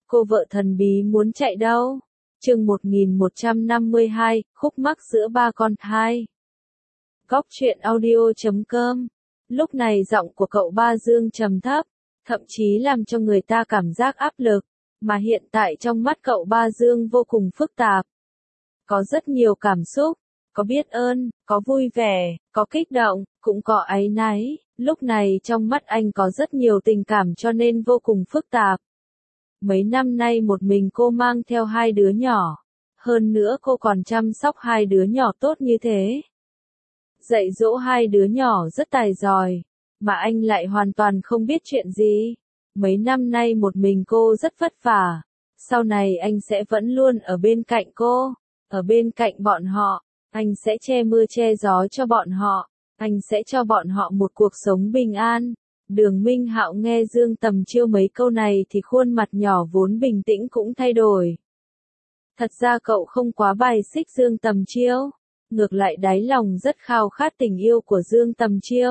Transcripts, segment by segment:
Cô vợ thần bí muốn chạy đâu? Chương 1152, khúc mắc giữa ba con. 2. Góc truyện audio.com. Lúc này giọng của cậu Ba Dương trầm thấp, thậm chí làm cho người ta cảm giác áp lực, mà hiện tại trong mắt cậu Ba Dương vô cùng phức tạp. Có rất nhiều cảm xúc, có biết ơn, có vui vẻ, có kích động, cũng có áy náy. Lúc này trong mắt anh có rất nhiều tình cảm cho nên vô cùng phức tạp. Mấy năm nay một mình cô mang theo 2 đứa nhỏ. Hơn nữa cô còn chăm sóc 2 đứa nhỏ tốt như thế. Dạy dỗ 2 đứa nhỏ rất tài giỏi, mà anh lại hoàn toàn không biết chuyện gì. Mấy năm nay một mình cô rất vất vả. Sau này anh sẽ vẫn luôn ở bên cạnh cô, ở bên cạnh bọn họ. Anh sẽ che mưa che gió cho bọn họ. Anh sẽ cho bọn họ một cuộc sống bình an. Đường Minh Hạo nghe Dương Tầm Chiêu mấy câu này thì khuôn mặt nhỏ vốn bình tĩnh cũng thay đổi. Thật ra cậu không quá bài xích Dương Tầm Chiêu, ngược lại đáy lòng rất khao khát tình yêu của Dương Tầm Chiêu.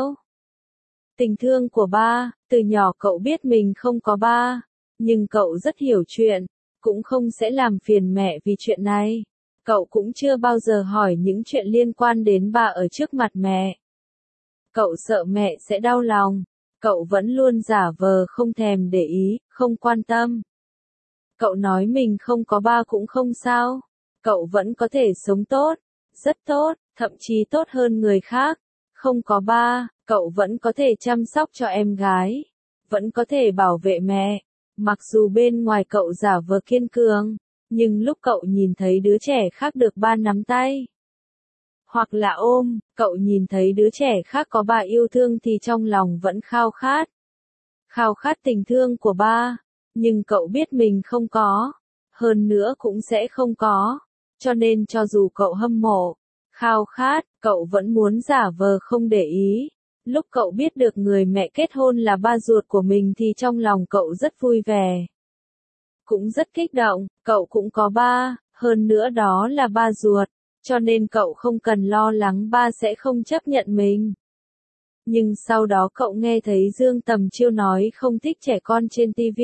Tình thương của ba, từ nhỏ cậu biết mình không có ba, nhưng cậu rất hiểu chuyện, cũng không sẽ làm phiền mẹ vì chuyện này. Cậu cũng chưa bao giờ hỏi những chuyện liên quan đến ba ở trước mặt mẹ. Cậu sợ mẹ sẽ đau lòng. Cậu vẫn luôn giả vờ không thèm để ý, không quan tâm. Cậu nói mình không có ba cũng không sao. Cậu vẫn có thể sống tốt, rất tốt, thậm chí tốt hơn người khác. Không có ba, cậu vẫn có thể chăm sóc cho em gái. Vẫn có thể bảo vệ mẹ. Mặc dù bên ngoài cậu giả vờ kiên cường, nhưng lúc cậu nhìn thấy đứa trẻ khác được ba nắm tay, hoặc là ôm, cậu nhìn thấy đứa trẻ khác có ba yêu thương thì trong lòng vẫn khao khát. Khao khát tình thương của ba, nhưng cậu biết mình không có, hơn nữa cũng sẽ không có, cho nên cho dù cậu hâm mộ, khao khát, cậu vẫn muốn giả vờ không để ý. Lúc cậu biết được người mẹ kết hôn là ba ruột của mình thì trong lòng cậu rất vui vẻ. Cũng rất kích động, cậu cũng có ba, hơn nữa đó là ba ruột. Cho nên cậu không cần lo lắng ba sẽ không chấp nhận mình. Nhưng sau đó cậu nghe thấy Dương Tầm Chiêu nói không thích trẻ con trên TV.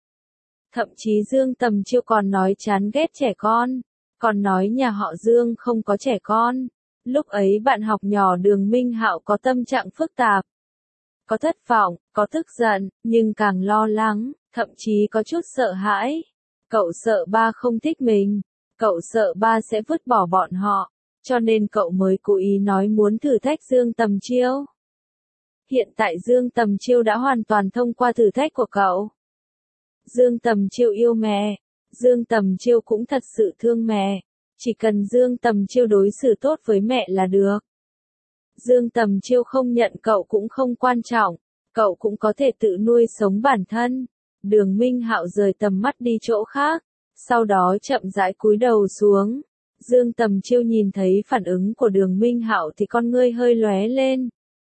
Thậm chí Dương Tầm Chiêu còn nói chán ghét trẻ con, còn nói nhà họ Dương không có trẻ con. Lúc ấy bạn học nhỏ Đường Minh Hạo có tâm trạng phức tạp. Có thất vọng, có tức giận, nhưng càng lo lắng, thậm chí có chút sợ hãi. Cậu sợ ba không thích mình. Cậu sợ ba sẽ vứt bỏ bọn họ, cho nên cậu mới cố ý nói muốn thử thách Dương Tầm Chiêu. Hiện tại Dương Tầm Chiêu đã hoàn toàn thông qua thử thách của cậu. Dương Tầm Chiêu yêu mẹ, Dương Tầm Chiêu cũng thật sự thương mẹ, chỉ cần Dương Tầm Chiêu đối xử tốt với mẹ là được. Dương Tầm Chiêu không nhận cậu cũng không quan trọng, cậu cũng có thể tự nuôi sống bản thân. Đường Minh Hạo rời tầm mắt đi chỗ khác. Sau đó chậm rãi cúi đầu xuống. Dương Tầm Chiêu nhìn thấy phản ứng của Đường Minh Hạo thì con ngươi hơi lóe lên.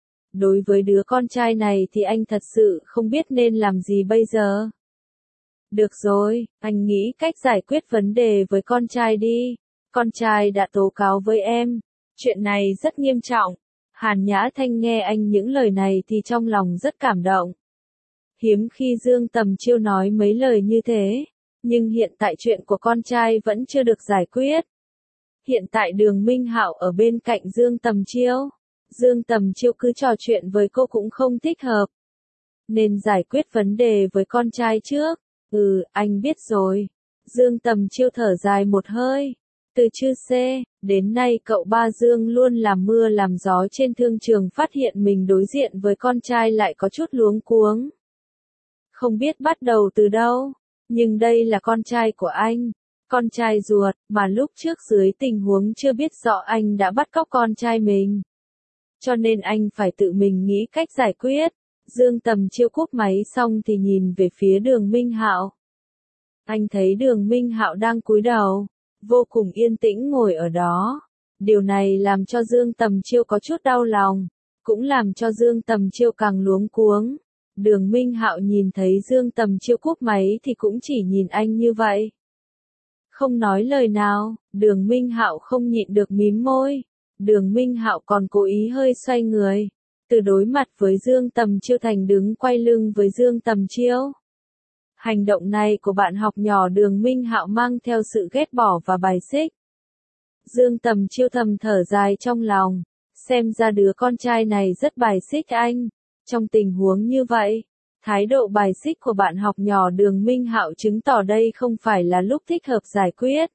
Đối với đứa con trai này thì anh thật sự không biết nên làm gì bây giờ. Được rồi, anh nghĩ cách giải quyết vấn đề với con trai đi. Con trai đã tố cáo với em. Chuyện này rất nghiêm trọng. Hàn Nhã Thanh nghe anh những lời này thì trong lòng rất cảm động. Hiếm khi Dương Tầm Chiêu nói mấy lời như thế. Nhưng hiện tại chuyện của con trai vẫn chưa được giải quyết. Hiện tại Đường Minh Hạo ở bên cạnh Dương Tầm Chiêu. Dương Tầm Chiêu cứ trò chuyện với cô cũng không thích hợp. Nên giải quyết vấn đề với con trai trước. Anh biết rồi. Dương Tầm Chiêu thở dài một hơi. Từ chư xê, đến nay cậu Ba Dương luôn làm mưa làm gió trên thương trường phát hiện mình đối diện với con trai lại có chút luống cuống. Không biết bắt đầu từ đâu. Nhưng đây là con trai của anh, con trai ruột, mà lúc trước dưới tình huống chưa biết rõ anh đã bắt cóc con trai mình. Cho nên anh phải tự mình nghĩ cách giải quyết. Dương Tầm Chiêu cúp máy xong thì nhìn về phía Đường Minh Hạo. Anh thấy Đường Minh Hạo đang cúi đầu, vô cùng yên tĩnh ngồi ở đó. Điều này làm cho Dương Tầm Chiêu có chút đau lòng, cũng làm cho Dương Tầm Chiêu càng luống cuống. Đường Minh Hạo nhìn thấy Dương Tầm Chiêu cúp máy thì cũng chỉ nhìn anh như vậy. Không nói lời nào, Đường Minh Hạo không nhịn được mím môi. Đường Minh Hạo còn cố ý hơi xoay người, từ đối mặt với Dương Tầm Chiêu thành đứng quay lưng với Dương Tầm Chiêu. Hành động này của bạn học nhỏ Đường Minh Hạo mang theo sự ghét bỏ và bài xích. Dương Tầm Chiêu thầm thở dài trong lòng, xem ra đứa con trai này rất bài xích anh. Trong tình huống như vậy, thái độ bài xích của bạn học nhỏ Đường Minh Hạo chứng tỏ đây không phải là lúc thích hợp giải quyết.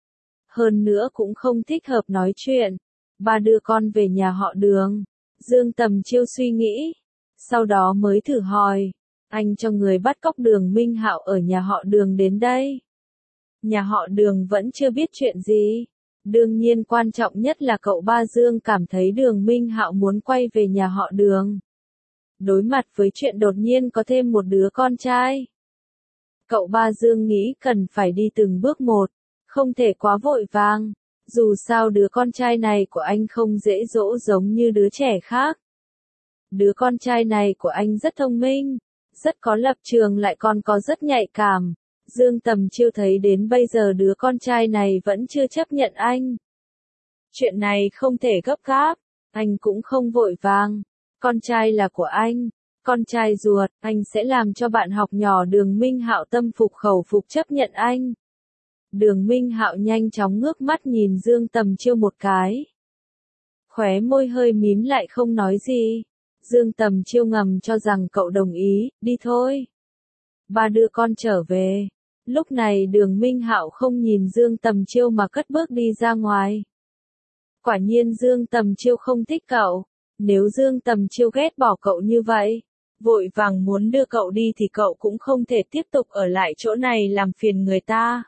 Hơn nữa cũng không thích hợp nói chuyện. Ba đưa con về nhà họ Đường. Dương Tầm Chiêu suy nghĩ, sau đó mới thử hỏi, anh cho người bắt cóc Đường Minh Hạo ở nhà họ Đường đến đây. Nhà họ Đường vẫn chưa biết chuyện gì. Đương nhiên quan trọng nhất là cậu ba Dương cảm thấy Đường Minh Hạo muốn quay về nhà họ Đường. Đối mặt với chuyện đột nhiên có thêm một đứa con trai, cậu ba Dương nghĩ cần phải đi từng bước một, không thể quá vội vàng. Dù sao đứa con trai này của anh không dễ dỗ giống như đứa trẻ khác. Đứa con trai này của anh rất thông minh, rất có lập trường lại còn có rất nhạy cảm. Dương Tầm Chiêu thấy đến bây giờ đứa con trai này vẫn chưa chấp nhận anh. Chuyện này không thể gấp gáp, anh cũng không vội vàng. Con trai là của anh, con trai ruột, anh sẽ làm cho bạn học nhỏ Đường Minh Hạo tâm phục khẩu phục chấp nhận anh. Đường Minh Hạo nhanh chóng ngước mắt nhìn Dương Tầm Chiêu một cái. Khóe môi hơi mím lại không nói gì. Dương Tầm Chiêu ngầm cho rằng cậu đồng ý, đi thôi. Ba đưa con trở về. Lúc này Đường Minh Hạo không nhìn Dương Tầm Chiêu mà cất bước đi ra ngoài. Quả nhiên Dương Tầm Chiêu không thích cậu. Nếu Dương Tầm Chiêu ghét bỏ cậu như vậy, vội vàng muốn đưa cậu đi thì cậu cũng không thể tiếp tục ở lại chỗ này làm phiền người ta.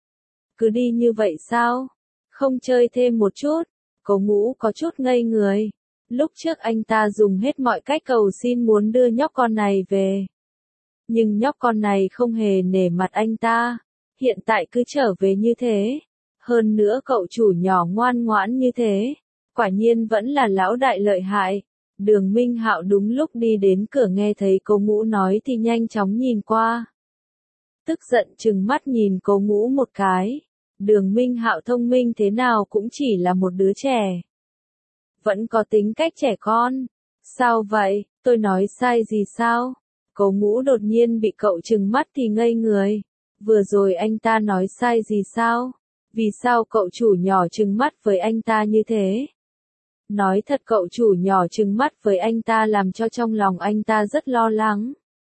Cứ đi như vậy sao? Không chơi thêm một chút? Cố Ngũ có chút ngây người. Lúc trước anh ta dùng hết mọi cách cầu xin muốn đưa nhóc con này về. Nhưng nhóc con này không hề nể mặt anh ta. Hiện tại cứ trở về như thế. Hơn nữa cậu chủ nhỏ ngoan ngoãn như thế. Quả nhiên vẫn là lão đại lợi hại. Đường Minh Hạo đúng lúc đi đến cửa nghe thấy Cố Ngũ nói thì nhanh chóng nhìn qua. Tức giận trừng mắt nhìn Cố Ngũ một cái. Đường Minh Hạo thông minh thế nào cũng chỉ là một đứa trẻ. Vẫn có tính cách trẻ con. Sao vậy, tôi nói sai gì sao? Cố Ngũ đột nhiên bị cậu trừng mắt thì ngây người. Vừa rồi anh ta nói sai gì sao? Vì sao cậu chủ nhỏ trừng mắt với anh ta như thế? Nói thật cậu chủ nhỏ trừng mắt với anh ta làm cho trong lòng anh ta rất lo lắng.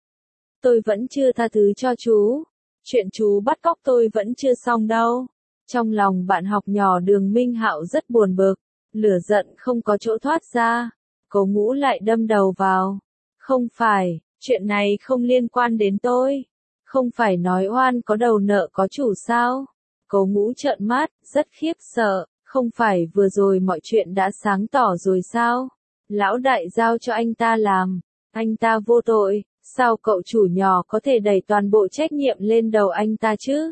Tôi vẫn chưa tha thứ cho chú. Chuyện chú bắt cóc tôi vẫn chưa xong đâu. Trong lòng bạn học nhỏ Đường Minh Hạo rất buồn bực, lửa giận không có chỗ thoát ra. Cố Ngũ lại đâm đầu vào. Không phải, chuyện này không liên quan đến tôi. Không phải nói oan có đầu nợ có chủ sao? Cố Ngũ trợn mắt, rất khiếp sợ. Không phải vừa rồi mọi chuyện đã sáng tỏ rồi sao? Lão đại giao cho anh ta làm. Anh ta vô tội, sao cậu chủ nhỏ có thể đẩy toàn bộ trách nhiệm lên đầu anh ta chứ?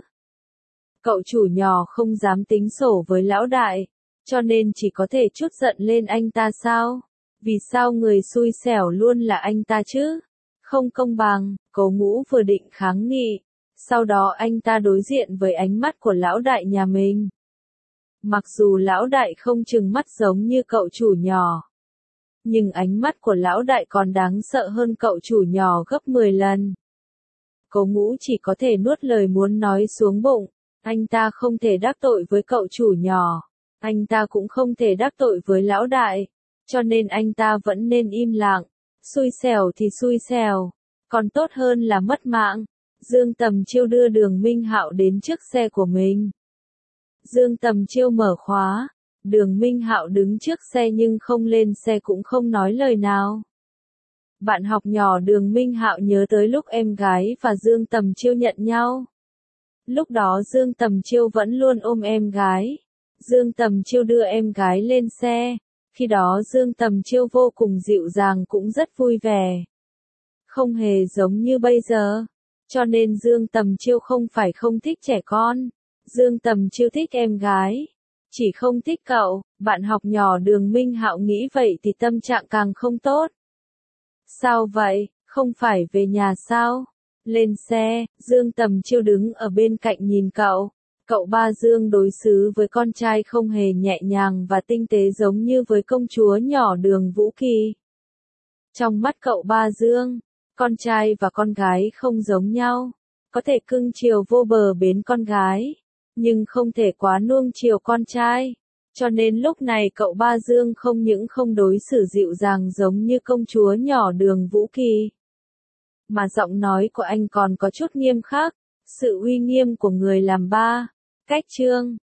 Cậu chủ nhỏ không dám tính sổ với lão đại, cho nên chỉ có thể trút giận lên anh ta sao? Vì sao người xui xẻo luôn là anh ta chứ? Không công bằng. Cố Ngũ vừa định kháng nghị, sau đó anh ta đối diện với ánh mắt của lão đại nhà mình. Mặc dù lão đại không trừng mắt giống như cậu chủ nhỏ, nhưng ánh mắt của lão đại còn đáng sợ hơn cậu chủ nhỏ gấp 10 lần. Cố Ngũ chỉ có thể nuốt lời muốn nói xuống bụng. Anh ta không thể đắc tội với cậu chủ nhỏ. Anh ta cũng không thể đắc tội với lão đại. Cho nên anh ta vẫn nên im lặng. Xui xẻo thì xui xẻo. Còn tốt hơn là mất mạng. Dương Tầm Chiêu đưa Đường Minh Hạo đến trước xe của mình. Dương Tầm Chiêu mở khóa. Đường Minh Hạo đứng trước xe nhưng không lên xe cũng không nói lời nào. Bạn học nhỏ Đường Minh Hạo nhớ tới lúc em gái và Dương Tầm Chiêu nhận nhau. Lúc đó Dương Tầm Chiêu vẫn luôn ôm em gái. Dương Tầm Chiêu đưa em gái lên xe. Khi đó Dương Tầm Chiêu vô cùng dịu dàng cũng rất vui vẻ. Không hề giống như bây giờ. Cho nên Dương Tầm Chiêu không phải không thích trẻ con. Dương Tầm Chiêu thích em gái. Chỉ không thích cậu. Bạn học nhỏ Đường Minh Hạo nghĩ vậy thì tâm trạng càng không tốt. Sao vậy, không phải về nhà sao? Lên xe, Dương Tầm Chiêu đứng ở bên cạnh nhìn cậu. Cậu ba Dương đối xử với con trai không hề nhẹ nhàng và tinh tế giống như với công chúa nhỏ Đường Vũ Kỳ. Trong mắt cậu ba Dương, con trai và con gái không giống nhau. có thể cưng chiều vô bờ bến con gái, nhưng không thể quá nuông chiều con trai. Cho nên lúc này cậu Ba Dương không những không đối xử dịu dàng giống như công chúa nhỏ Đường Vũ Kỳ, mà giọng nói của anh còn có chút nghiêm khắc, sự uy nghiêm của người làm ba. Cách chương